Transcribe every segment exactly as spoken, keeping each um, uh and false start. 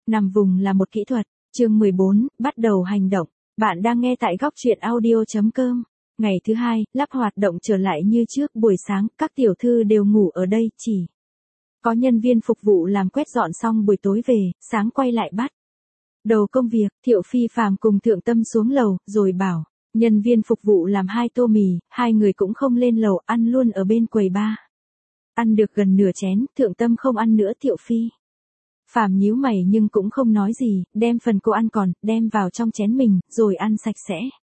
Nằm vùng là một kỹ thuật. Chương mười bốn, bắt đầu hành động. Bạn đang nghe tại góc truyện audio chấm com. Ngày thứ hai, lắp hoạt động trở lại như trước. Buổi sáng, các tiểu thư đều ngủ ở đây, chỉ có nhân viên phục vụ làm quét dọn xong buổi tối về, sáng quay lại bắt đầu công việc. Thiệu Phi Phàm cùng Thượng Tâm xuống lầu, rồi bảo nhân viên phục vụ làm hai tô mì, hai người cũng không lên lầu, ăn luôn ở bên quầy bar. Ăn được gần nửa chén, Thượng Tâm không ăn nữa. Thiệu Phi Phàm nhíu mày nhưng cũng không nói gì, đem phần cô ăn còn, đem vào trong chén mình, rồi ăn sạch sẽ.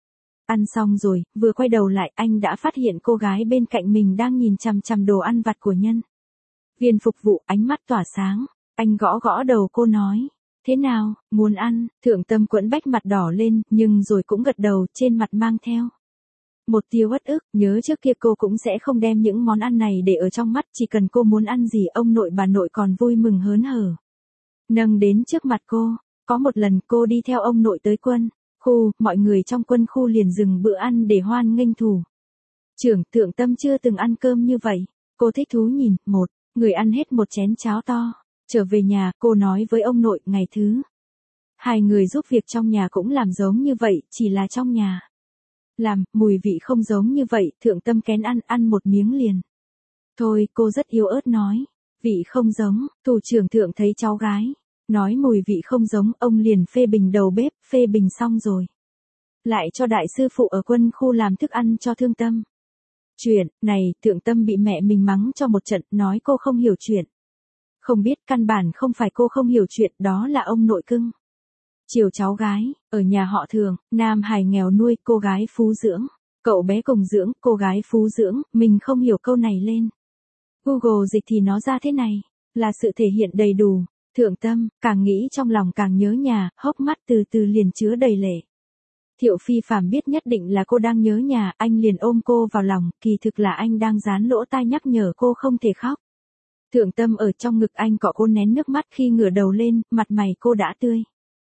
Ăn xong rồi, vừa quay đầu lại, anh đã phát hiện cô gái bên cạnh mình đang nhìn chằm chằm đồ ăn vặt của nhân viên phục vụ, ánh mắt tỏa sáng. Anh gõ gõ đầu cô nói, thế nào, muốn ăn? Thượng Tâm quẫn bách mặt đỏ lên, nhưng rồi cũng gật đầu, trên mặt mang theo một tia uất ức. Nhớ trước kia cô cũng sẽ không đem những món ăn này để ở trong mắt, chỉ cần cô muốn ăn gì, ông nội bà nội còn vui mừng hớn hở nâng đến trước mặt cô. Có một lần cô đi theo ông nội tới quân khu, mọi người trong quân khu liền dừng bữa ăn để hoan nghênh thủ trưởng. Thượng Tâm chưa từng ăn cơm như vậy. Cô thích thú nhìn một người ăn hết một chén cháo to. Trở về nhà, cô nói với ông nội, ngày thứ hai người giúp việc trong nhà cũng làm giống như vậy, chỉ là trong nhà làm, mùi vị không giống như vậy. Thượng Tâm kén ăn, ăn một miếng liền thôi. Cô rất yếu ớt nói, vị không giống. Thủ trưởng Thượng thấy cháu gái nói mùi vị không giống, ông liền phê bình đầu bếp, phê bình xong rồi lại cho đại sư phụ ở quân khu làm thức ăn cho Thượng Tâm. Chuyện này, Thượng Tâm bị mẹ mình mắng cho một trận, nói cô không hiểu chuyện. Không biết, căn bản không phải cô không hiểu chuyện, đó là ông nội cưng chiều cháu gái. Ở nhà họ Thường, nam hài nghèo nuôi, cô gái phú dưỡng, cậu bé cùng dưỡng, cô gái phú dưỡng. Mình không hiểu câu này lên Google dịch thì nó ra thế này, là sự thể hiện đầy đủ. Thượng Tâm càng nghĩ trong lòng càng nhớ nhà, hốc mắt từ từ liền chứa đầy lệ. Thiệu Phi Phàm biết nhất định là cô đang nhớ nhà, anh liền ôm cô vào lòng, kỳ thực là anh đang dán lỗ tai nhắc nhở cô không thể khóc. Thượng Tâm ở trong ngực anh cọ cô nén nước mắt, khi ngửa đầu lên, mặt mày cô đã tươi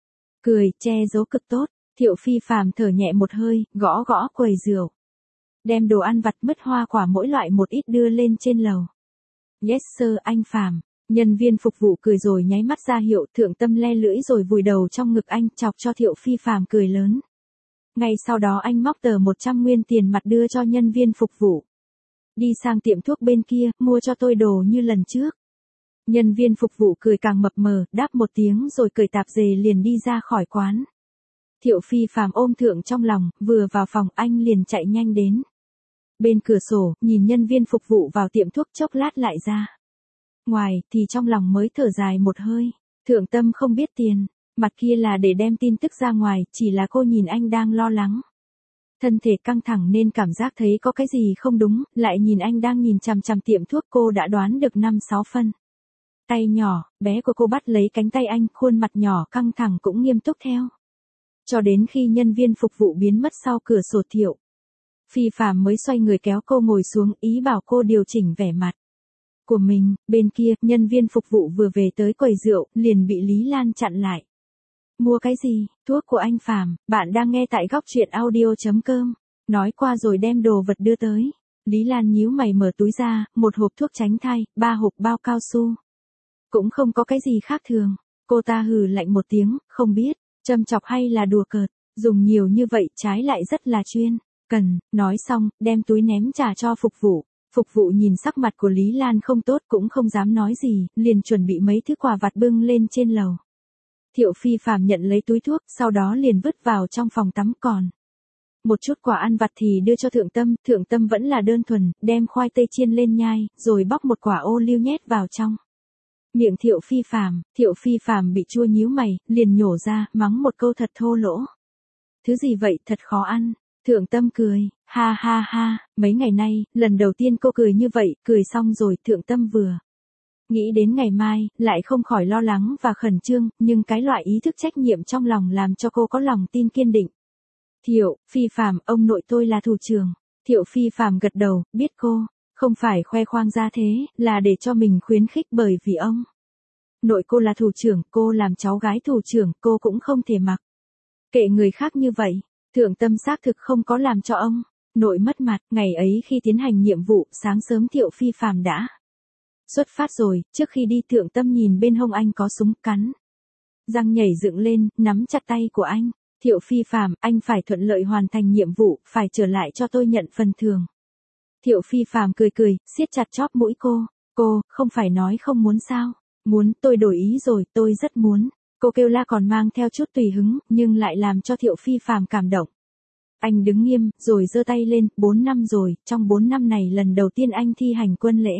cười, che giấu cực tốt. Thiệu Phi Phàm thở nhẹ một hơi, gõ gõ quầy rượu, đem đồ ăn vặt, mứt, hoa quả mỗi loại một ít đưa lên trên lầu. Yes sir, anh Phàm. Nhân viên phục vụ cười rồi nháy mắt ra hiệu. Thượng Tâm le lưỡi rồi vùi đầu trong ngực anh, chọc cho Thiệu Phi Phàm cười lớn. Ngay sau đó anh móc tờ một trăm nguyên tiền mặt đưa cho nhân viên phục vụ. Đi sang tiệm thuốc bên kia, mua cho tôi đồ như lần trước. Nhân viên phục vụ cười càng mập mờ, đáp một tiếng rồi cởi tạp dề liền đi ra khỏi quán. Thiệu Phi Phàm ôm Thượng trong lòng, vừa vào phòng anh liền chạy nhanh đến bên cửa sổ, nhìn nhân viên phục vụ vào tiệm thuốc, chốc lát lại ra ngoài, thì trong lòng mới thở dài một hơi. Thượng Tâm không biết tiền mặt kia là để đem tin tức ra ngoài, chỉ là cô nhìn anh đang lo lắng, thân thể căng thẳng nên cảm giác thấy có cái gì không đúng, lại nhìn anh đang nhìn chằm chằm tiệm thuốc, cô đã đoán được năm sáu phân. Tay nhỏ bé của cô bắt lấy cánh tay anh, khuôn mặt nhỏ căng thẳng cũng nghiêm túc theo. Cho đến khi nhân viên phục vụ biến mất sau cửa sổ, Thiệu Phi Phàm mới xoay người kéo cô ngồi xuống, ý bảo cô điều chỉnh vẻ mặt của mình. Bên kia, nhân viên phục vụ vừa về tới quầy rượu, liền bị Lý Lan chặn lại. Mua cái gì? Thuốc của anh Phàm. Bạn đang nghe tại góc truyện audio chấm com. Nói qua rồi đem đồ vật đưa tới. Lý Lan nhíu mày mở túi ra, một hộp thuốc tránh thai, ba hộp bao cao su. Cũng không có cái gì khác thường. Cô ta hừ lạnh một tiếng, không biết châm chọc hay là đùa cợt, dùng nhiều như vậy trái lại rất là chuyên cần. Nói xong, đem túi ném trả cho phục vụ. Phục vụ nhìn sắc mặt của Lý Lan không tốt cũng không dám nói gì, liền chuẩn bị mấy thứ quà vặt bưng lên trên lầu. Thiệu Phi Phàm nhận lấy túi thuốc, sau đó liền vứt vào trong phòng tắm, còn một chút quà ăn vặt thì đưa cho Thượng Tâm. Thượng Tâm vẫn là đơn thuần, đem khoai tây chiên lên nhai, rồi bóc một quả ô liu nhét vào trong miệng Thiệu Phi Phàm. Thiệu Phi Phàm bị chua nhíu mày, liền nhổ ra, mắng một câu thật thô lỗ. Thứ gì vậy, thật khó ăn. Thượng Tâm cười, ha ha ha, mấy ngày nay, lần đầu tiên cô cười như vậy. Cười xong rồi, Thượng Tâm vừa nghĩ đến ngày mai, lại không khỏi lo lắng và khẩn trương, nhưng cái loại ý thức trách nhiệm trong lòng làm cho cô có lòng tin kiên định. Thiệu Phi Phàm, ông nội tôi là thủ trưởng. Thiệu Phi Phàm gật đầu, biết cô không phải khoe khoang ra thế, là để cho mình khuyến khích, bởi vì ông nội cô là thủ trưởng, cô làm cháu gái thủ trưởng, cô cũng không thể mặc kệ người khác như vậy. Thượng Tâm xác thực không có làm cho ông nội mất mặt. Ngày ấy khi tiến hành nhiệm vụ, sáng sớm Thiệu Phi Phàm đã xuất phát rồi. Trước khi đi, Thượng Tâm nhìn bên hông anh có súng, cắn răng nhảy dựng lên, nắm chặt tay của anh. Thiệu Phi Phàm, anh phải thuận lợi hoàn thành nhiệm vụ, phải trở lại cho tôi nhận phần thưởng. Thiệu Phi Phàm cười cười, siết chặt chóp mũi cô. Cô, không phải nói không muốn sao? Muốn, tôi đổi ý rồi, tôi rất muốn. Cô kêu la còn mang theo chút tùy hứng, nhưng lại làm cho Thiệu Phi Phàm cảm động. Anh đứng nghiêm, rồi giơ tay lên, bốn năm rồi, trong bốn năm này lần đầu tiên anh thi hành quân lễ.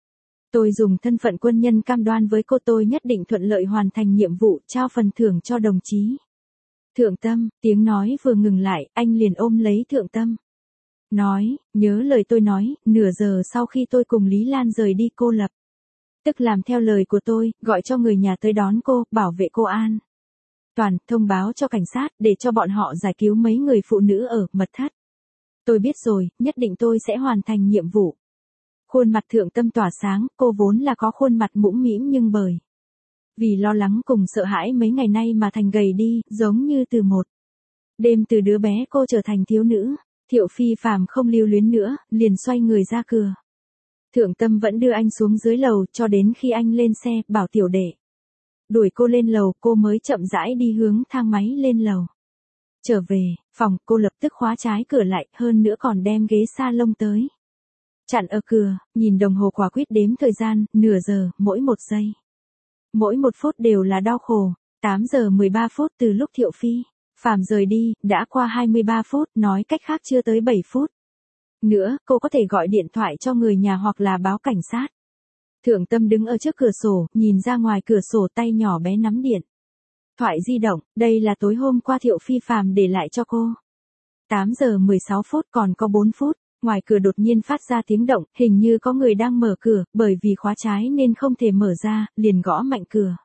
Tôi dùng thân phận quân nhân cam đoan với cô tôi nhất định thuận lợi hoàn thành nhiệm vụ, trao phần thưởng cho đồng chí. Thượng Tâm, tiếng nói vừa ngừng lại, anh liền ôm lấy Thượng Tâm. Nói, nhớ lời tôi nói, nửa giờ sau khi tôi cùng Lý Lan rời đi cô lập. Tức làm theo lời của tôi, gọi cho người nhà tới đón cô, bảo vệ cô an toàn, thông báo cho cảnh sát, để cho bọn họ giải cứu mấy người phụ nữ ở mật thất. Tôi biết rồi, nhất định tôi sẽ hoàn thành nhiệm vụ. Khuôn mặt Thượng Tâm tỏa sáng, cô vốn là có khuôn mặt mũm mĩm nhưng bởi vì lo lắng cùng sợ hãi mấy ngày nay mà thành gầy đi, giống như từ một đêm từ đứa bé cô trở thành thiếu nữ. Thiệu Phi Phàm không lưu luyến nữa, liền xoay người ra cửa. Thượng Tâm vẫn đưa anh xuống dưới lầu, cho đến khi anh lên xe, bảo tiểu đệ đuổi cô lên lầu, cô mới chậm rãi đi hướng thang máy lên lầu. Trở về phòng, cô lập tức khóa trái cửa lại, hơn nữa còn đem ghế salon tới chặn ở cửa, nhìn đồng hồ quả quyết đếm thời gian, nửa giờ, mỗi một giây, mỗi một phút đều là đau khổ. Tám giờ mười ba phút từ lúc Thiệu Phi Phàm rời đi, đã qua hai mươi ba phút, nói cách khác chưa tới bảy phút. Nữa, cô có thể gọi điện thoại cho người nhà hoặc là báo cảnh sát. Thượng Tâm đứng ở trước cửa sổ, nhìn ra ngoài cửa sổ, tay nhỏ bé nắm điện thoại di động, đây là tối hôm qua Thiệu Phi Phàm để lại cho cô. tám giờ mười sáu phút, còn có bốn phút, ngoài cửa đột nhiên phát ra tiếng động, hình như có người đang mở cửa, bởi vì khóa trái nên không thể mở ra, liền gõ mạnh cửa.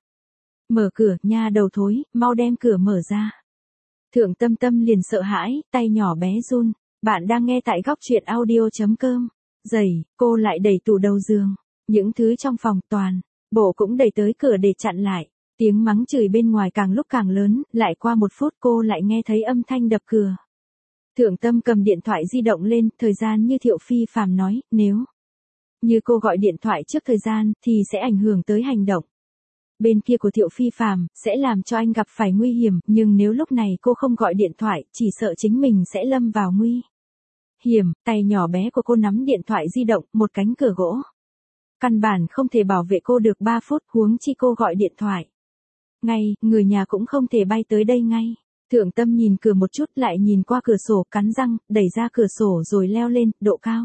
Mở cửa, nha đầu thối, mau đem cửa mở ra. Thượng Tâm Tâm liền sợ hãi, tay nhỏ bé run. Bạn đang nghe tại góc truyện audio chấm com. Giày, cô lại đẩy tủ đầu giường. Những thứ trong phòng toàn bộ cũng đẩy tới cửa để chặn lại. Tiếng mắng chửi bên ngoài càng lúc càng lớn, lại qua một phút cô lại nghe thấy âm thanh đập cửa. Thượng Tâm cầm điện thoại di động lên, thời gian như Thiệu Phi Phàm nói, nếu như cô gọi điện thoại trước thời gian, thì sẽ ảnh hưởng tới hành động bên kia của Thiệu Phi Phàm, sẽ làm cho anh gặp phải nguy hiểm, nhưng nếu lúc này cô không gọi điện thoại, chỉ sợ chính mình sẽ lâm vào nguy hiểm. Tay nhỏ bé của cô nắm điện thoại di động, một cánh cửa gỗ căn bản không thể bảo vệ cô được ba phút, huống chi cô gọi điện thoại ngay, người nhà cũng không thể bay tới đây ngay. Thượng Tâm nhìn cửa một chút, lại nhìn qua cửa sổ, cắn răng, đẩy ra cửa sổ rồi leo lên. Độ cao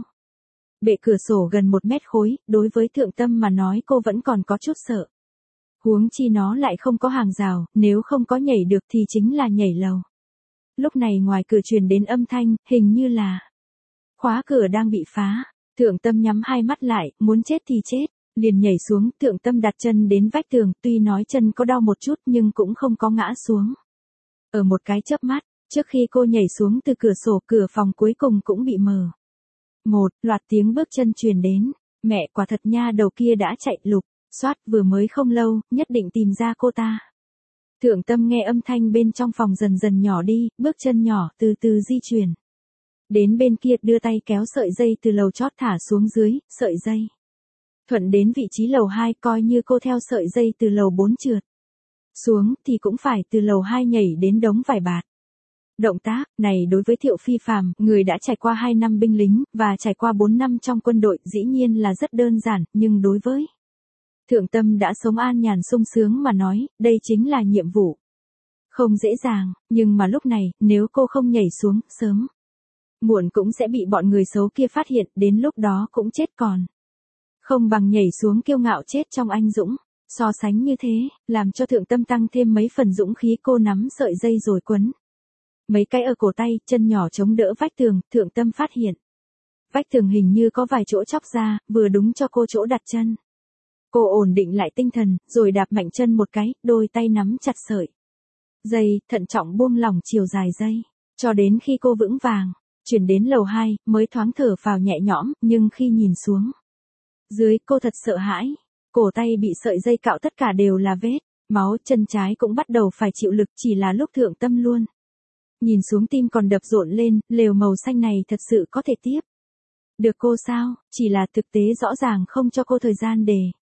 bệ cửa sổ gần một mét khối, đối với Thượng Tâm mà nói cô vẫn còn có chút sợ. Huống chi nó lại không có hàng rào, nếu không có nhảy được thì chính là nhảy lầu. Lúc này ngoài cửa truyền đến âm thanh, hình như là khóa cửa đang bị phá. Thượng Tâm nhắm hai mắt lại, muốn chết thì chết, liền nhảy xuống. Thượng Tâm đặt chân đến vách tường, tuy nói chân có đau một chút nhưng cũng không có ngã xuống. Ở một cái chớp mắt, trước khi cô nhảy xuống từ cửa sổ, cửa phòng cuối cùng cũng bị mở. Một loạt tiếng bước chân truyền đến. Mẹ, quả thật nha đầu kia đã chạy lục soát vừa mới không lâu, nhất định tìm ra cô ta. Thượng Tâm nghe âm thanh bên trong phòng dần dần nhỏ đi, bước chân nhỏ từ từ di chuyển đến bên kia, đưa tay kéo sợi dây từ lầu chót thả xuống dưới, sợi dây thuận đến vị trí lầu hai, coi như cô theo sợi dây từ lầu bốn trượt xuống thì cũng phải từ lầu hai nhảy đến đống vải bạt. Động tác này đối với Thiệu Phi Phàm, người đã trải qua hai năm binh lính và trải qua bốn năm trong quân đội, dĩ nhiên là rất đơn giản, nhưng đối với Thượng Tâm đã sống an nhàn sung sướng mà nói, đây chính là nhiệm vụ không dễ dàng, nhưng mà lúc này, nếu cô không nhảy xuống, sớm muộn cũng sẽ bị bọn người xấu kia phát hiện, đến lúc đó cũng chết còn không bằng nhảy xuống kiêu ngạo chết trong anh dũng. So sánh như thế, làm cho Thượng Tâm tăng thêm mấy phần dũng khí. Cô nắm sợi dây rồi quấn mấy cái ở cổ tay, chân nhỏ chống đỡ vách tường. Thượng Tâm phát hiện vách tường hình như có vài chỗ chóc ra, vừa đúng cho cô chỗ đặt chân. Cô ổn định lại tinh thần, rồi đạp mạnh chân một cái, đôi tay nắm chặt sợi dây, thận trọng buông lỏng chiều dài dây, cho đến khi cô vững vàng chuyển đến lầu hai, mới thoáng thở phào nhẹ nhõm, nhưng khi nhìn xuống dưới, cô thật sợ hãi. Cổ tay bị sợi dây cạo tất cả đều là vết máu, chân trái cũng bắt đầu phải chịu lực, chỉ là lúc Thượng Tâm luôn nhìn xuống tim còn đập rộn lên, lều màu xanh này thật sự có thể tiếp được cô sao? Chỉ là thực tế rõ ràng không cho cô thời gian để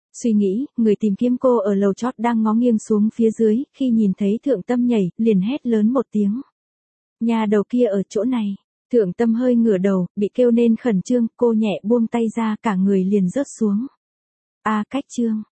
Suy nghĩ, người tìm kiếm cô ở lầu chót đang ngó nghiêng xuống phía dưới, khi nhìn thấy Thượng Tâm nhảy, liền hét lớn một tiếng. Nhà đầu kia ở chỗ này. Thượng Tâm hơi ngửa đầu, bị kêu nên khẩn trương, cô nhẹ buông tay ra, cả người liền rớt xuống. A Cách Trương.